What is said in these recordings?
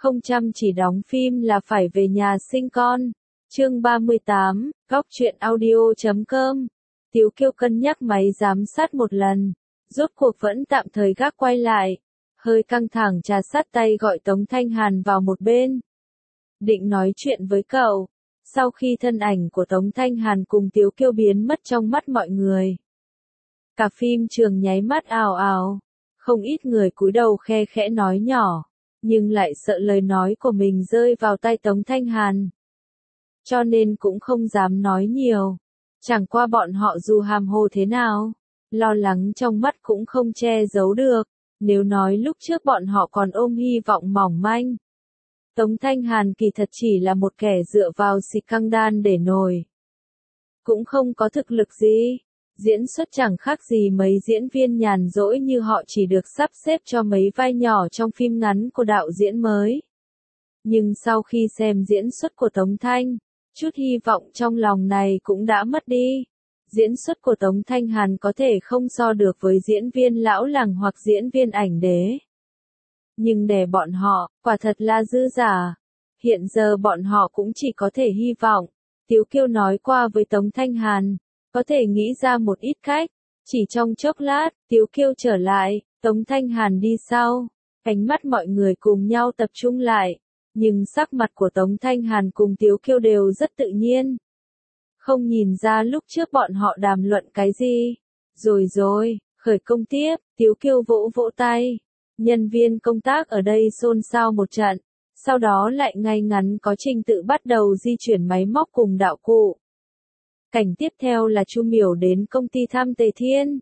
không chăm chỉ đóng phim là phải về nhà sinh con. Chương 38, Góc truyện audio.com. Tiếu Kiêu cân nhắc máy giám sát một lần, rốt cuộc vẫn tạm thời gác quay lại, hơi căng thẳng trà sát tay gọi Tống Thanh Hàn vào một bên. Định nói chuyện với cậu, sau khi thân ảnh của Tống Thanh Hàn cùng Tiếu Kiêu biến mất trong mắt mọi người. Cả phim trường nháy mắt ào ào, không ít người cúi đầu khe khẽ nói nhỏ, nhưng lại sợ lời nói của mình rơi vào tai Tống Thanh Hàn. Cho nên cũng không dám nói nhiều, chẳng qua bọn họ dù hàm hồ thế nào, lo lắng trong mắt cũng không che giấu được, nếu nói lúc trước bọn họ còn ôm hy vọng mỏng manh. Tống Thanh Hàn kỳ thật chỉ là một kẻ dựa vào xì căng đan để nổi. Cũng không có thực lực gì, diễn xuất chẳng khác gì mấy diễn viên nhàn rỗi như họ chỉ được sắp xếp cho mấy vai nhỏ trong phim ngắn của đạo diễn mới. Nhưng sau khi xem diễn xuất của Tống Thanh, chút hy vọng trong lòng này cũng đã mất đi. Diễn xuất của Tống Thanh Hàn có thể không so được với diễn viên lão làng hoặc diễn viên ảnh đế. Nhưng để bọn họ, quả thật là dư giả. Hiện giờ bọn họ cũng chỉ có thể hy vọng. Tiếu Kiêu nói qua với Tống Thanh Hàn, có thể nghĩ ra một ít cách. Chỉ trong chốc lát, Tiếu Kiêu trở lại, Tống Thanh Hàn đi sau. Ánh mắt mọi người cùng nhau tập trung lại. Nhưng sắc mặt của Tống Thanh Hàn cùng Tiếu Kiêu đều rất tự nhiên. Không nhìn ra lúc trước bọn họ đàm luận cái gì. Rồi, khởi công tiếp, Tiếu Kiêu vỗ vỗ tay. Nhân viên công tác ở đây xôn xao một trận, sau đó lại ngay ngắn có trình tự bắt đầu di chuyển máy móc cùng đạo cụ. Cảnh tiếp theo là Chu Miểu đến công ty thăm Tề Thiên.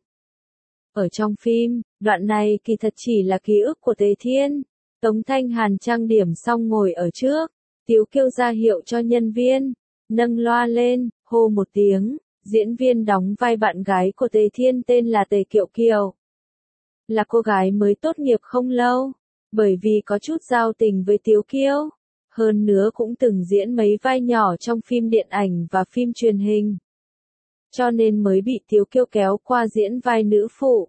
Ở trong phim, đoạn này kỳ thật chỉ là ký ức của Tề Thiên. Tống Thanh Hàn trang điểm xong ngồi ở trước, Tiếu Kiêu ra hiệu cho nhân viên, nâng loa lên, hô một tiếng, diễn viên đóng vai bạn gái của Tề Thiên tên là Tề Kiệu Kiều. Là cô gái mới tốt nghiệp không lâu, bởi vì có chút giao tình với Tiếu Kiêu, hơn nữa cũng từng diễn mấy vai nhỏ trong phim điện ảnh và phim truyền hình. Cho nên mới bị Tiếu Kiêu kéo qua diễn vai nữ phụ.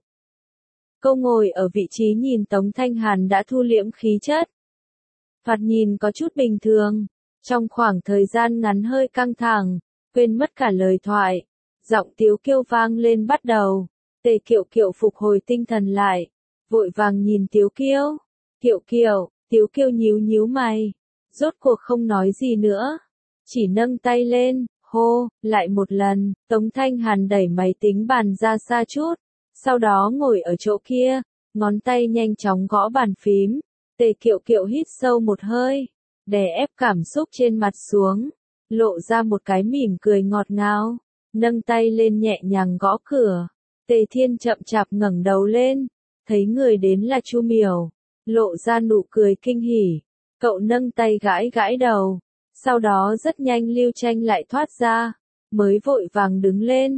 Cô ngồi ở vị trí nhìn Tống Thanh Hàn đã thu liễm khí chất. Thoạt nhìn có chút bình thường, trong khoảng thời gian ngắn hơi căng thẳng, quên mất cả lời thoại. Giọng Tiếu Kiêu vang lên bắt đầu. Tề Kiệu Kiều phục hồi tinh thần lại, vội vàng nhìn Tiếu Kiêu. Kiều, Tiếu Kiêu nhíu mày, rốt cuộc không nói gì nữa, chỉ nâng tay lên, hô, lại một lần. Tống Thanh Hàn đẩy máy tính bàn ra xa chút, sau đó ngồi ở chỗ kia, ngón tay nhanh chóng gõ bàn phím. Tề Kiệu hít sâu một hơi, đè ép cảm xúc trên mặt xuống, lộ ra một cái mỉm cười ngọt ngào, nâng tay lên nhẹ nhàng gõ cửa. Tề Thiên chậm chạp ngẩng đầu lên, thấy người đến là Chu Miểu, lộ ra nụ cười kinh hỉ. Cậu nâng tay gãi đầu, sau đó rất nhanh Lưu Tranh lại thoát ra, mới vội vàng đứng lên.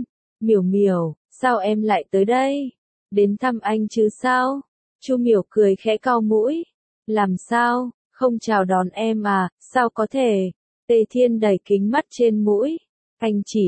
Miểu, sao em lại tới đây? Đến thăm anh chứ sao? Chu Miểu cười khẽ cau mũi. Làm sao, không chào đón em à, sao có thể? Tề Thiên đẩy kính mắt trên mũi. Anh chỉ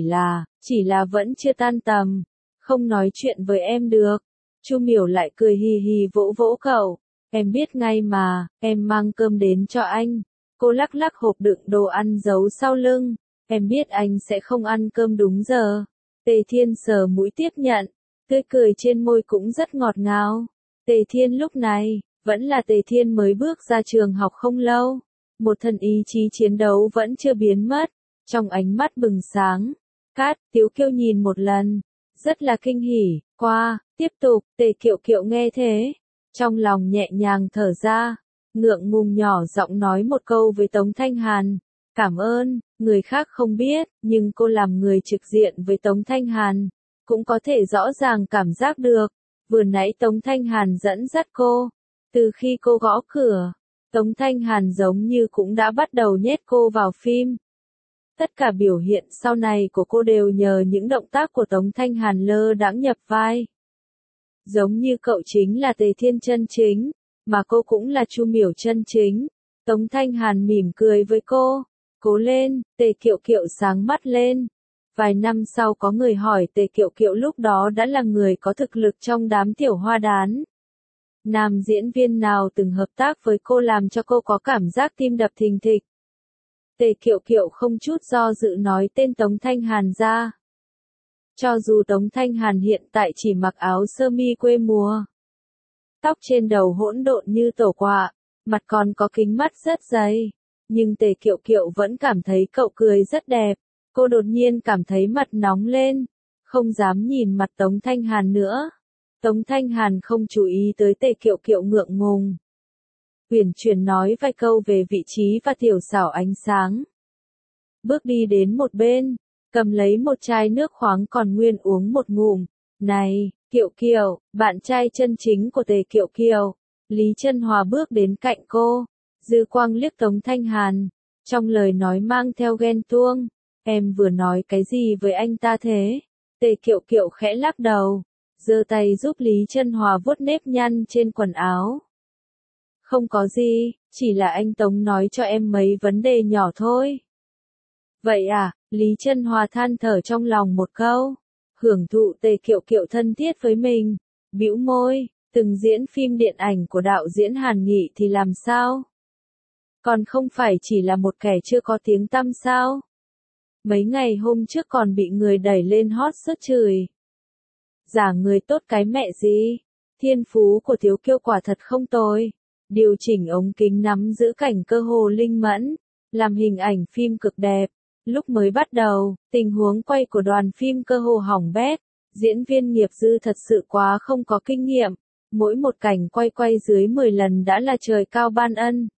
là vẫn chưa tan tầm. Không nói chuyện với em được. Chu Miểu lại cười hì hì vỗ vỗ cậu. Em biết ngay mà, em mang cơm đến cho anh. Cô lắc hộp đựng đồ ăn giấu sau lưng. Em biết anh sẽ không ăn cơm đúng giờ. Tề Thiên sờ mũi tiếp nhận. Tươi cười trên môi cũng rất ngọt ngào. Tề Thiên lúc này, vẫn là Tề Thiên mới bước ra trường học không lâu. Một thần ý chí chiến đấu vẫn chưa biến mất. Trong ánh mắt bừng sáng. Tiếu Kiêu nhìn một lần. Rất là kinh hỉ, tiếp tục. Tề Kiệu nghe thế, trong lòng nhẹ nhàng thở ra, ngượng ngùng nhỏ giọng nói một câu với Tống Thanh Hàn. Cảm ơn, người khác không biết, nhưng cô làm người trực diện với Tống Thanh Hàn, cũng có thể rõ ràng cảm giác được. Vừa nãy Tống Thanh Hàn dẫn dắt cô, từ khi cô gõ cửa, Tống Thanh Hàn giống như cũng đã bắt đầu nhét cô vào phim. Tất cả biểu hiện sau này của cô đều nhờ những động tác của Tống Thanh Hàn lơ đãng nhập vai. Giống như cậu chính là Tề Thiên chân chính, mà cô cũng là Chu Miểu chân chính. Tống Thanh Hàn mỉm cười với cô. Cố lên, Tề Kiệu sáng mắt lên. Vài năm sau có người hỏi Tề Kiệu lúc đó đã là người có thực lực trong đám tiểu hoa đán. nam diễn viên nào từng hợp tác với cô làm cho cô có cảm giác tim đập thình thịch. Tề Kiệu Kiệu không chút do dự nói tên Tống Thanh Hàn ra. Cho dù Tống Thanh Hàn hiện tại chỉ mặc áo sơ mi quê mùa, tóc trên đầu hỗn độn như tổ quạ, mặt còn có kính mắt rất dày, nhưng Tề Kiệu Kiệu vẫn cảm thấy cậu cười rất đẹp. Cô đột nhiên cảm thấy mặt nóng lên, không dám nhìn mặt Tống Thanh Hàn nữa. Tống Thanh Hàn không chú ý tới Tề Kiệu Kiệu ngượng ngùng. Uyển chuyển nói vài câu về vị trí và tiểu xảo ánh sáng. Bước đi đến một bên, cầm lấy một chai nước khoáng còn nguyên uống một ngụm. Này, Kiệu Kiệu, bạn trai chân chính của Tề Kiệu Kiệu. Lý Chân Hòa bước đến cạnh cô, dư quang liếc Tống Thanh Hàn, trong lời nói mang theo ghen tuông. Em vừa nói cái gì với anh ta thế? Tề Kiệu Kiệu khẽ lắc đầu, giơ tay giúp Lý Chân Hòa vuốt nếp nhăn trên quần áo. Không có gì, chỉ là anh Tống nói cho em mấy vấn đề nhỏ thôi. Vậy à, Lý Chân Hòa than thở trong lòng một câu, hưởng thụ Tề Kiệu Kiệu thân thiết với mình, bĩu môi, từng diễn phim điện ảnh của đạo diễn Hàn Nghị thì làm sao? Còn không phải chỉ là một kẻ chưa có tiếng tăm sao? Mấy ngày hôm trước còn bị người đẩy lên hot search chửi. Giả người tốt cái mẹ gì? Thiên phú của Thiếu Kiêu quả thật không tồi. Điều chỉnh ống kính nắm giữ cảnh cơ hồ linh mẫn, làm hình ảnh phim cực đẹp. Lúc mới bắt đầu, tình huống quay của đoàn phim cơ hồ hỏng bét. Diễn viên nghiệp dư thật sự quá không có kinh nghiệm. Mỗi một cảnh quay dưới 10 lần đã là trời cao ban ân.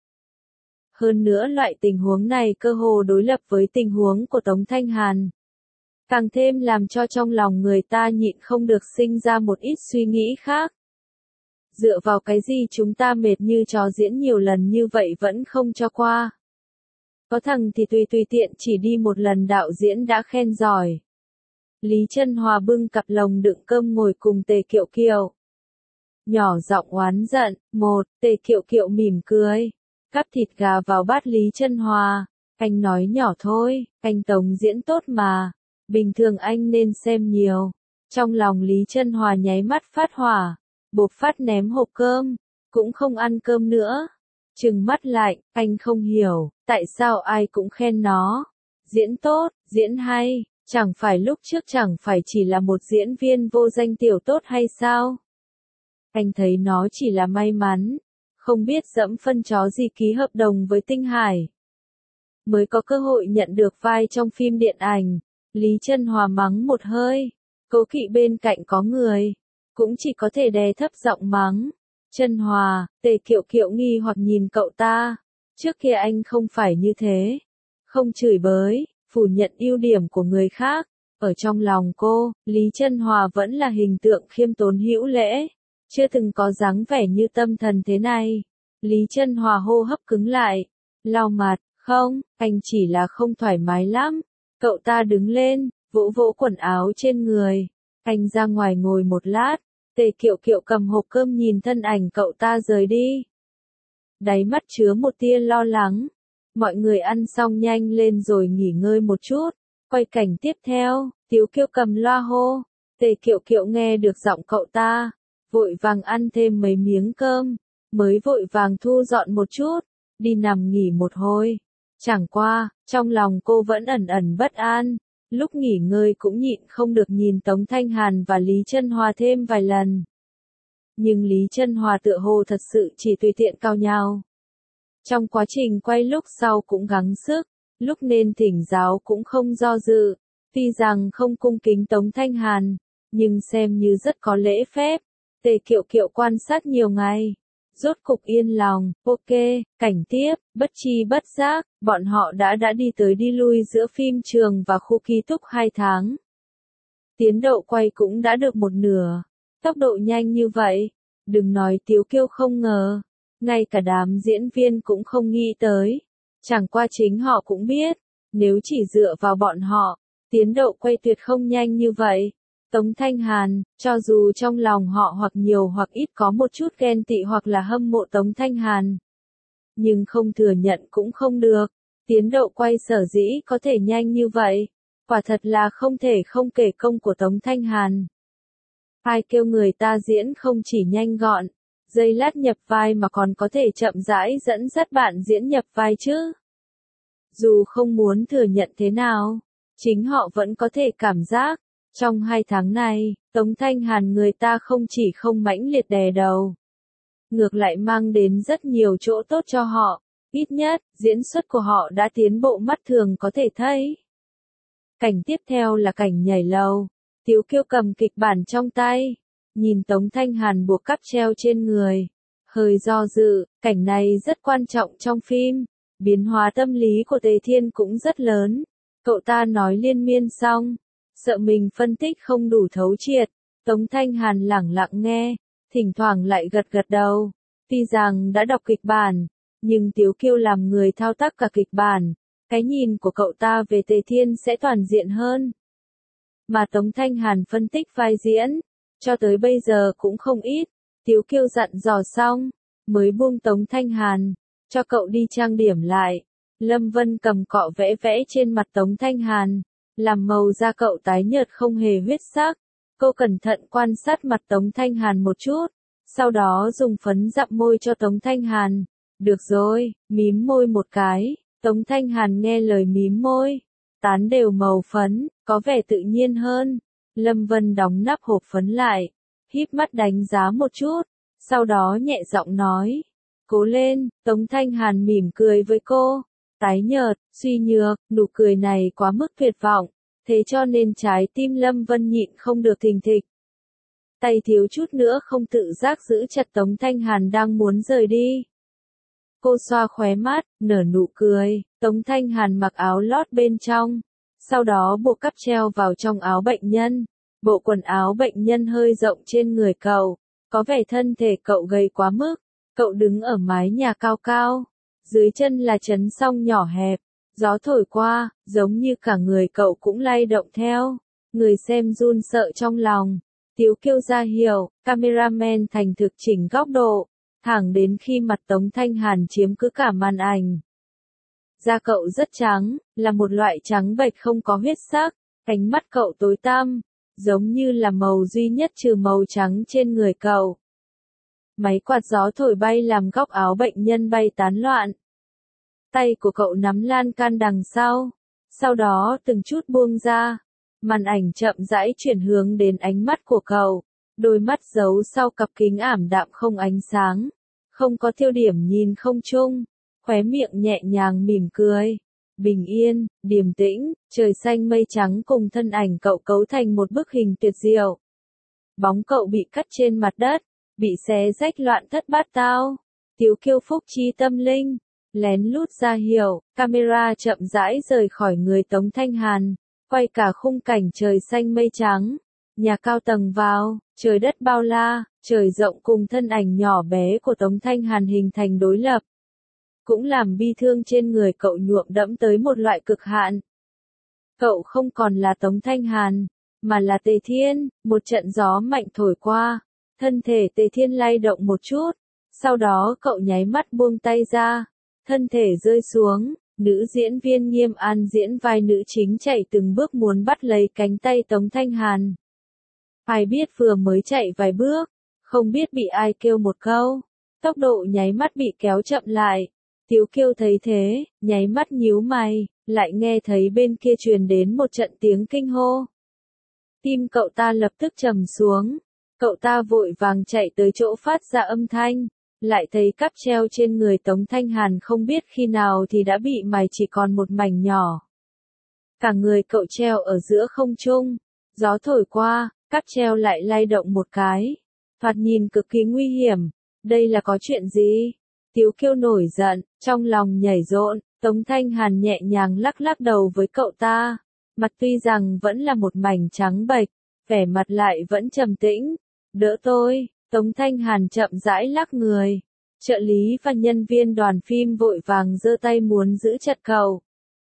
Hơn nữa loại tình huống này cơ hồ đối lập với tình huống của Tống Thanh Hàn. Càng thêm làm cho trong lòng người ta nhịn không được sinh ra một ít suy nghĩ khác. Dựa vào cái gì chúng ta mệt như chó diễn nhiều lần như vậy vẫn không cho qua. Có thằng thì tùy tiện chỉ đi một lần đạo diễn đã khen giỏi. Lý Chân Hòa bưng cặp lồng đựng cơm ngồi cùng Tề Kiệu Kiệu. Nhỏ giọng oán giận, Tề Kiệu Kiệu mỉm cười. Cắt thịt gà vào bát Lý Chân Hòa. Anh nói nhỏ thôi, anh Tống diễn tốt mà. Bình thường anh nên xem nhiều. Trong lòng Lý Chân Hòa nháy mắt phát hỏa. Bộp phát ném hộp cơm. Cũng không ăn cơm nữa. Trừng mắt lại, anh không hiểu, tại sao ai cũng khen nó. Diễn tốt, diễn hay, chẳng phải lúc trước chẳng phải chỉ là một diễn viên vô danh tiểu tốt hay sao? Anh thấy nó chỉ là may mắn. Không biết dẫm phân chó gì ký hợp đồng với Tinh Hải. Mới có cơ hội nhận được vai trong phim điện ảnh. Lý Chân Hòa mắng một hơi. Cố kỵ bên cạnh có người. Cũng chỉ có thể đè thấp giọng mắng. Chân Hòa, Tề Kiệu Kiệu nghi hoặc nhìn cậu ta. Trước kia anh không phải như thế. Không chửi bới, phủ nhận ưu điểm của người khác. Ở trong lòng cô, Lý Chân Hòa vẫn là hình tượng khiêm tốn hữu lễ. Chưa từng có dáng vẻ như tâm thần thế này. Lý Chân Hòa hô hấp cứng lại. Lau mặt, không, anh chỉ là không thoải mái lắm. Cậu ta đứng lên, vỗ vỗ quần áo trên người. Anh ra ngoài ngồi một lát. Tề Kiệu Kiệu cầm hộp cơm nhìn thân ảnh cậu ta rời đi. Đáy mắt chứa một tia lo lắng. Mọi người ăn xong nhanh lên rồi nghỉ ngơi một chút. Quay cảnh tiếp theo, Tiếu Kiêu cầm loa hô. Tề Kiệu Kiệu nghe được giọng cậu ta. Vội vàng ăn thêm mấy miếng cơm. Mới vội vàng thu dọn một chút. Đi nằm nghỉ một hồi. Chẳng qua, trong lòng cô vẫn ẩn ẩn bất an. Lúc nghỉ ngơi cũng nhịn không được nhìn Tống Thanh Hàn và Lý Chân Hòa thêm vài lần. Nhưng Lý Chân Hòa tựa hồ thật sự chỉ tùy tiện cào nhào. Trong quá trình quay lúc sau cũng gắng sức, lúc nên thỉnh giáo cũng không do dự. Tuy rằng không cung kính Tống Thanh Hàn, nhưng xem như rất có lễ phép. Tề Kiệu Kiệu quan sát nhiều ngày. Rốt cục yên lòng, ok, cảnh tiếp, bất chi bất giác, bọn họ đã đi tới đi lui giữa phim trường và khu ký túc 2 tháng. Tiến độ quay cũng đã được một nửa. Tốc độ nhanh như vậy, đừng nói Tiếu Kiêu không ngờ, ngay cả đám diễn viên cũng không nghĩ tới. Chẳng qua chính họ cũng biết, nếu chỉ dựa vào bọn họ, tiến độ quay tuyệt không nhanh như vậy. Tống Thanh Hàn, cho dù trong lòng họ hoặc nhiều hoặc ít có một chút ghen tị hoặc là hâm mộ Tống Thanh Hàn, nhưng không thừa nhận cũng không được. Tiến độ quay sở dĩ có thể nhanh như vậy, quả thật là không thể không kể công của Tống Thanh Hàn. Ai kêu người ta diễn không chỉ nhanh gọn, giây lát nhập vai mà còn có thể chậm rãi dẫn dắt bạn diễn nhập vai chứ. Dù không muốn thừa nhận thế nào, chính họ vẫn có thể cảm giác, trong 2 tháng này, Tống Thanh Hàn người ta không chỉ không mãnh liệt đè đầu, ngược lại mang đến rất nhiều chỗ tốt cho họ, ít nhất, diễn xuất của họ đã tiến bộ mắt thường có thể thấy. Cảnh tiếp theo là cảnh nhảy lầu, Tiếu Kiêu cầm kịch bản trong tay, nhìn Tống Thanh Hàn buộc cáp treo trên người, hơi do dự, cảnh này rất quan trọng trong phim, biến hóa tâm lý của Tề Thiên cũng rất lớn, cậu ta nói liên miên xong, sợ mình phân tích không đủ thấu triệt, Tống Thanh Hàn lẳng lặng nghe, thỉnh thoảng lại gật gật đầu, tuy rằng đã đọc kịch bản, nhưng Tiếu Kiêu làm người thao tác cả kịch bản, cái nhìn của cậu ta về Tề Thiên sẽ toàn diện hơn. Mà Tống Thanh Hàn phân tích vai diễn, cho tới bây giờ cũng không ít, Tiếu Kiêu dặn dò xong, mới buông Tống Thanh Hàn, cho cậu đi trang điểm lại. Lâm Vân cầm cọ vẽ vẽ trên mặt Tống Thanh Hàn, làm màu da cậu tái nhợt không hề huyết sắc. Cô cẩn thận quan sát mặt Tống Thanh Hàn một chút, sau đó dùng phấn dặm môi cho Tống Thanh Hàn. Được rồi, mím môi một cái, Tống Thanh Hàn nghe lời mím môi, tán đều màu phấn, có vẻ tự nhiên hơn. Lâm Vân đóng nắp hộp phấn lại, híp mắt đánh giá một chút, sau đó nhẹ giọng nói, cố lên. Tống Thanh Hàn mỉm cười với cô, tái nhợt, suy nhược, nụ cười này quá mức tuyệt vọng, thế cho nên trái tim Lâm Vân nhịn không được thình thịch. Tay thiếu chút nữa không tự giác giữ chặt Tống Thanh Hàn đang muốn rời đi. Cô xoa khóe mắt, nở nụ cười, Tống Thanh Hàn mặc áo lót bên trong, sau đó buộc cáp treo vào trong áo bệnh nhân. Bộ quần áo bệnh nhân hơi rộng trên người cậu, có vẻ thân thể cậu gầy quá mức, cậu đứng ở mái nhà cao cao, dưới chân là trấn song nhỏ hẹp, gió thổi qua, giống như cả người cậu cũng lay động theo, người xem run sợ trong lòng. Tiếu Kiêu ra hiệu, cameraman thành thực chỉnh góc độ, thẳng đến khi mặt Tống Thanh Hàn chiếm cứ cả màn ảnh. Da cậu rất trắng, là một loại trắng bệch không có huyết sắc, ánh mắt cậu tối tăm, giống như là màu duy nhất trừ màu trắng trên người cậu. Máy quạt gió thổi bay làm góc áo bệnh nhân bay tán loạn. Tay của cậu nắm lan can đằng sau đó từng chút buông ra. Màn ảnh chậm rãi chuyển hướng đến ánh mắt của cậu, đôi mắt giấu sau cặp kính ảm đạm không ánh sáng, không có tiêu điểm nhìn không chung, khóe miệng nhẹ nhàng mỉm cười. Bình yên, điềm tĩnh, trời xanh mây trắng cùng thân ảnh cậu cấu thành một bức hình tuyệt diệu. Bóng cậu bị cắt trên mặt đất, bị xé rách loạn thất bát tao. Tiếu Kiêu phúc chi tâm linh, lén lút ra hiệu, camera chậm rãi rời khỏi người Tống Thanh Hàn, quay cả khung cảnh trời xanh mây trắng, nhà cao tầng vào, trời đất bao la, trời rộng cùng thân ảnh nhỏ bé của Tống Thanh Hàn hình thành đối lập. Cũng làm bi thương trên người cậu nhuộm đẫm tới một loại cực hạn. Cậu không còn là Tống Thanh Hàn, mà là Tề Thiên. Một trận gió mạnh thổi qua, thân thể Tề Thiên lay động một chút, sau đó cậu nháy mắt buông tay ra, thân thể rơi xuống, nữ diễn viên Nghiêm An diễn vai nữ chính chạy từng bước muốn bắt lấy cánh tay Tống Thanh Hàn. Ai biết vừa mới chạy vài bước, không biết bị ai kêu một câu, tốc độ nháy mắt bị kéo chậm lại. Tiếu Kiêu thấy thế, nháy mắt nhíu mày, lại nghe thấy bên kia truyền đến một trận tiếng kinh hô. Tim cậu ta lập tức trầm xuống, cậu ta vội vàng chạy tới chỗ phát ra âm thanh, lại thấy cáp treo trên người Tống Thanh Hàn không biết khi nào thì đã bị mài chỉ còn một mảnh nhỏ. Cả người cậu treo ở giữa không trung, gió thổi qua, cáp treo lại lay động một cái, thoạt nhìn cực kỳ nguy hiểm, đây là có chuyện gì? Tiếu Kiêu nổi giận, trong lòng nhảy rộn, Tống Thanh Hàn nhẹ nhàng lắc lắc đầu với cậu ta, mặt tuy rằng vẫn là một mảnh trắng bệch, vẻ mặt lại vẫn trầm tĩnh. Đỡ tôi, Tống Thanh Hàn chậm rãi lắc người, trợ lý và nhân viên đoàn phim vội vàng giơ tay muốn giữ chặt cậu.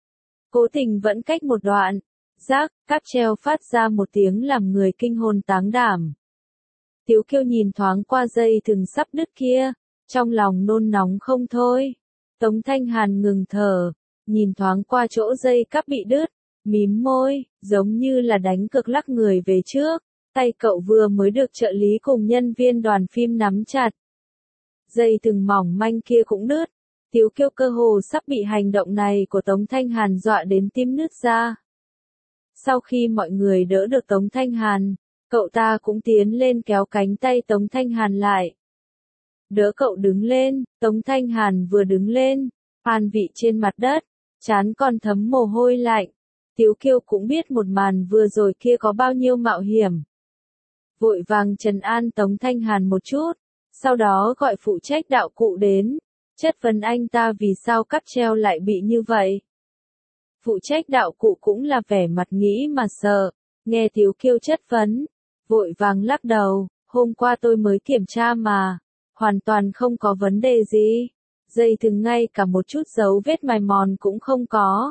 Cố Tình vẫn cách một đoạn, rác, cáp treo phát ra một tiếng làm người kinh hồn táng đảm. Tiếu Kiêu nhìn thoáng qua dây thừng sắp đứt kia, trong lòng nôn nóng không thôi. Tống Thanh Hàn ngừng thở, nhìn thoáng qua chỗ dây cáp bị đứt, mím môi, giống như là đánh cược lắc người về trước. Tay cậu vừa mới được trợ lý cùng nhân viên đoàn phim nắm chặt. Dây thừng mỏng manh kia cũng đứt. Tiếu Kiêu cơ hồ sắp bị hành động này của Tống Thanh Hàn dọa đến tim nứt ra. Sau khi mọi người đỡ được Tống Thanh Hàn, cậu ta cũng tiến lên kéo cánh tay Tống Thanh Hàn lại. Đỡ cậu đứng lên, Tống Thanh Hàn vừa đứng lên, an vị trên mặt đất, trán còn thấm mồ hôi lạnh. Tiếu Kiêu cũng biết một màn vừa rồi kia có bao nhiêu mạo hiểm. Vội vàng trấn an Tống Thanh Hàn một chút, sau đó gọi phụ trách đạo cụ đến, chất vấn anh ta vì sao cáp treo lại bị như vậy. Phụ trách đạo cụ cũng là vẻ mặt nghĩ mà sợ, nghe Tiếu Kiêu chất vấn, vội vàng lắc đầu, hôm qua tôi mới kiểm tra mà, hoàn toàn không có vấn đề gì. Dây thừng ngay cả một chút dấu vết mài mòn cũng không có.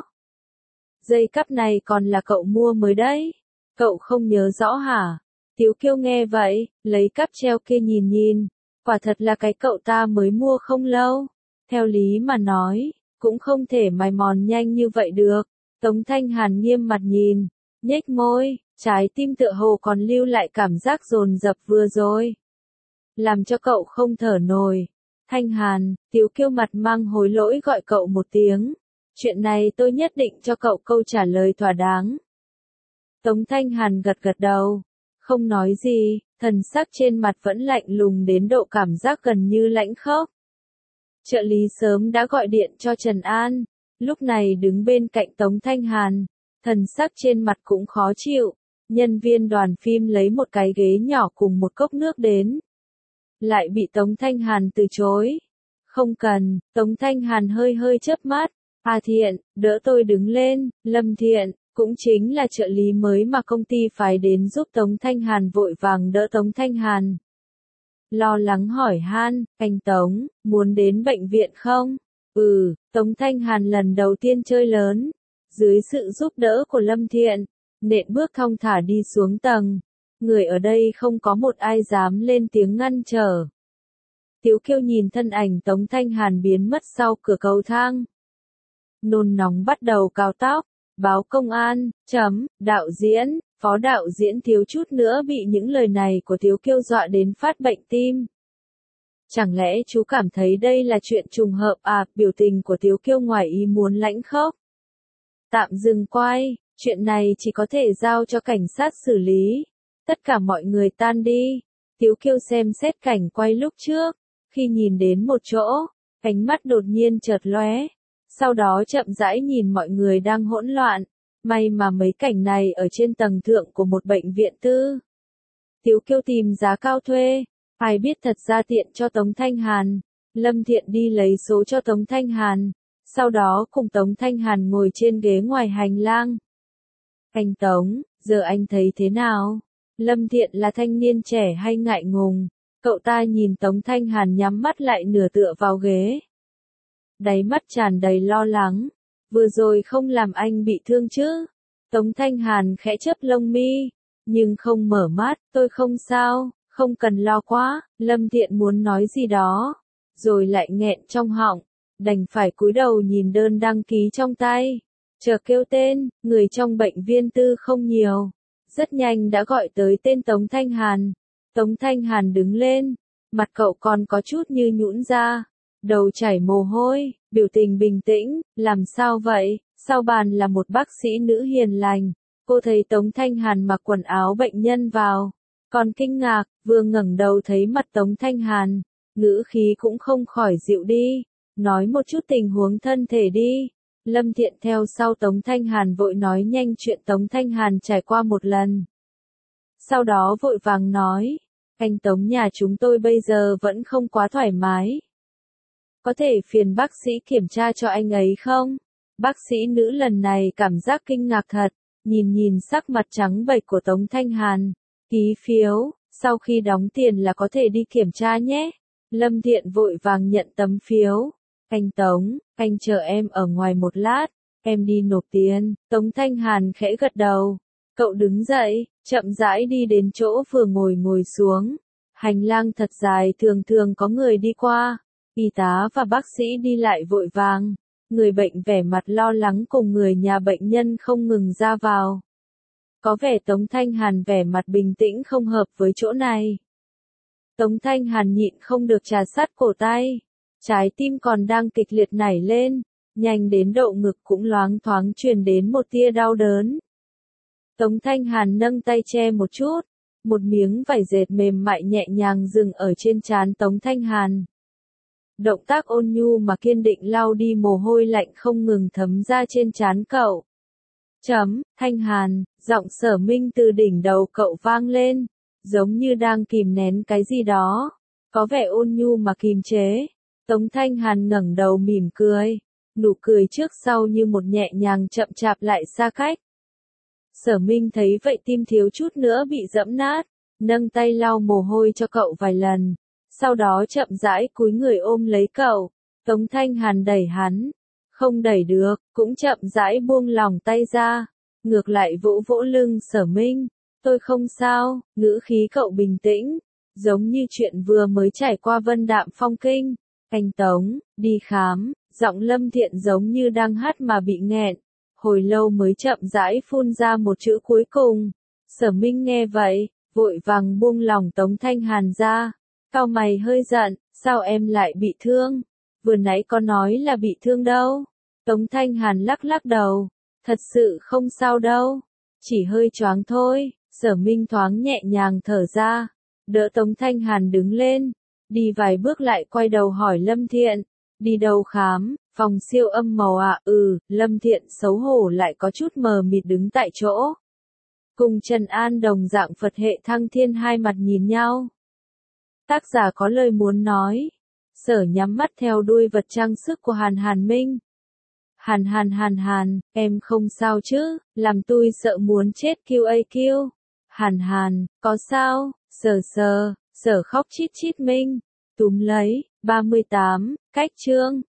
Dây cáp này còn là cậu mua mới đấy, cậu không nhớ rõ hả? Tiếu Kiêu nghe vậy, lấy cáp treo kia nhìn nhìn, quả thật là cái cậu ta mới mua không lâu. Theo lý mà nói, cũng không thể mài mòn nhanh như vậy được. Tống Thanh Hàn nghiêm mặt nhìn, nhếch môi, trái tim tựa hồ còn lưu lại cảm giác dồn dập vừa rồi. Làm cho cậu không thở nổi. Thanh Hàn, Tiếu Kiêu mặt mang hối lỗi gọi cậu một tiếng. Chuyện này tôi nhất định cho cậu câu trả lời thỏa đáng. Tống Thanh Hàn gật gật đầu, không nói gì, thần sắc trên mặt vẫn lạnh lùng đến độ cảm giác gần như lãnh khốc. Trợ lý sớm đã gọi điện cho Trần An, lúc này đứng bên cạnh Tống Thanh Hàn, thần sắc trên mặt cũng khó chịu. Nhân viên đoàn phim lấy một cái ghế nhỏ cùng một cốc nước đến. Lại bị Tống Thanh Hàn từ chối. Không cần, Tống Thanh Hàn hơi hơi chớp mắt. À Thiện, đỡ tôi đứng lên. Lâm Thiện, cũng chính là trợ lý mới mà công ty phái đến giúp Tống Thanh Hàn vội vàng đỡ Tống Thanh Hàn. Lo lắng hỏi han, anh Tống, muốn đến bệnh viện không? Tống Thanh Hàn lần đầu tiên chơi lớn. Dưới sự giúp đỡ của Lâm Thiện, nện bước thong thả đi xuống tầng. Người ở đây không có một ai dám lên tiếng ngăn trở. Tiếu Kiêu nhìn thân ảnh Tống Thanh Hàn biến mất sau cửa cầu thang. Nôn nóng bắt đầu cào tóc, báo công an, đạo diễn, phó đạo diễn thiếu chút nữa bị những lời này của Tiếu Kiêu dọa đến phát bệnh tim. Chẳng lẽ chú cảm thấy đây là chuyện trùng hợp à? Biểu tình của Tiếu Kiêu ngoài ý muốn lãnh khốc. Tạm dừng quay, chuyện này chỉ có thể giao cho cảnh sát xử lý. Tất cả mọi người tan đi. Tiếu Kiêu xem xét cảnh quay lúc trước, khi nhìn đến một chỗ, ánh mắt đột nhiên chợt lóe, sau đó chậm rãi nhìn mọi người đang hỗn loạn. May mà mấy cảnh này ở trên tầng thượng của một bệnh viện tư. Tiếu Kiêu tìm giá cao thuê, ai biết thật ra tiện cho Tống Thanh Hàn. Lâm Thiện đi lấy số cho Tống Thanh Hàn, sau đó cùng Tống Thanh Hàn ngồi trên ghế ngoài hành lang. Anh Tống, giờ anh thấy thế nào? Lâm Thiện là thanh niên trẻ hay ngại ngùng? Cậu ta nhìn Tống Thanh Hàn nhắm mắt lại nửa tựa vào ghế. Đáy mắt tràn đầy lo lắng. Vừa rồi không làm anh bị thương chứ? Tống Thanh Hàn khẽ chớp lông mi, nhưng không mở mắt. Tôi không sao, không cần lo quá. Lâm Thiện muốn nói gì đó, rồi lại nghẹn trong họng, đành phải cúi đầu nhìn đơn đăng ký trong tay. Chờ kêu tên, người trong bệnh viện tư không nhiều. Rất nhanh đã gọi tới tên Tống Thanh Hàn. Tống Thanh Hàn đứng lên, mặt cậu còn có chút như nhũn ra, đầu chảy mồ hôi, biểu tình bình tĩnh. Làm sao vậy? Sau bàn là một bác sĩ nữ hiền lành. Cô thấy Tống Thanh Hàn mặc quần áo bệnh nhân vào, còn kinh ngạc, vừa ngẩng đầu thấy mặt Tống Thanh Hàn, ngữ khí cũng không khỏi dịu đi. Nói một chút tình huống thân thể đi. Lâm Thiện theo sau Tống Thanh Hàn vội nói nhanh chuyện Tống Thanh Hàn trải qua một lần. Sau đó vội vàng nói, anh Tống, nhà chúng tôi bây giờ vẫn không quá thoải mái. Có thể phiền bác sĩ kiểm tra cho anh ấy không? Bác sĩ nữ lần này cảm giác kinh ngạc thật, nhìn sắc mặt trắng bệch của Tống Thanh Hàn. Ký phiếu, sau khi đóng tiền là có thể đi kiểm tra nhé. Lâm Thiện vội vàng nhận tấm phiếu. Anh Tống, anh chờ em ở ngoài một lát, em đi nộp tiền. Tống Thanh Hàn khẽ gật đầu. Cậu đứng dậy, chậm rãi đi đến chỗ vừa ngồi xuống. Hành lang thật dài, thường có người đi qua. Y tá và bác sĩ đi lại vội vàng. Người bệnh vẻ mặt lo lắng cùng người nhà bệnh nhân không ngừng ra vào. Có vẻ Tống Thanh Hàn vẻ mặt bình tĩnh không hợp với chỗ này. Tống Thanh Hàn nhịn không được trà sát cổ tay. Trái tim còn đang kịch liệt nảy lên, nhanh đến độ ngực cũng loáng thoáng truyền đến một tia đau đớn. Tống Thanh Hàn nâng tay che một chút, một miếng vải dệt mềm mại nhẹ nhàng dừng ở trên trán Tống Thanh Hàn. Động tác ôn nhu mà kiên định lau đi mồ hôi lạnh không ngừng thấm ra trên trán cậu. Thanh Hàn, giọng Sở Minh từ đỉnh đầu cậu vang lên, giống như đang kìm nén cái gì đó, có vẻ ôn nhu mà kìm chế. Tống Thanh Hàn ngẩng đầu mỉm cười, nụ cười trước sau như một nhẹ nhàng chậm chạp lại xa cách. Sở Minh thấy vậy tim thiếu chút nữa bị dẫm nát, nâng tay lau mồ hôi cho cậu vài lần, sau đó chậm rãi cúi người ôm lấy cậu. Tống Thanh Hàn đẩy hắn, không đẩy được, cũng chậm rãi buông lỏng tay ra, ngược lại vỗ vỗ lưng Sở Minh. Tôi không sao, ngữ khí cậu bình tĩnh, giống như chuyện vừa mới trải qua vân đạm phong kinh. Anh Tống, đi khám, giọng Lâm Thiện giống như đang hát mà bị nghẹn, hồi lâu mới chậm rãi phun ra một chữ cuối cùng. Sở Minh nghe vậy, vội vàng buông lỏng Tống Thanh Hàn ra, cau mày hơi giận, sao em lại bị thương? Vừa nãy có nói là bị thương đâu. Tống Thanh Hàn lắc lắc đầu, thật sự không sao đâu, chỉ hơi choáng thôi. Sở Minh thoáng nhẹ nhàng thở ra, đỡ Tống Thanh Hàn đứng lên, đi vài bước lại quay đầu hỏi Lâm Thiện, đi đâu khám? Phòng siêu âm màu ạ? Lâm Thiện xấu hổ lại có chút mờ mịt đứng tại chỗ. Cùng Trần An đồng dạng Phật hệ Thăng Thiên hai mặt nhìn nhau. Tác giả có lời muốn nói. Sở nhắm mắt theo đuôi vật trang sức của Hàn Minh. Hàn, em không sao chứ, làm tôi sợ muốn chết QAQ. Hàn, có sao? Sở khóc chít chít Minh. Túm lấy, 38, cách chương.